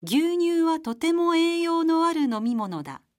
牛乳はとても栄養のある飲み物だ。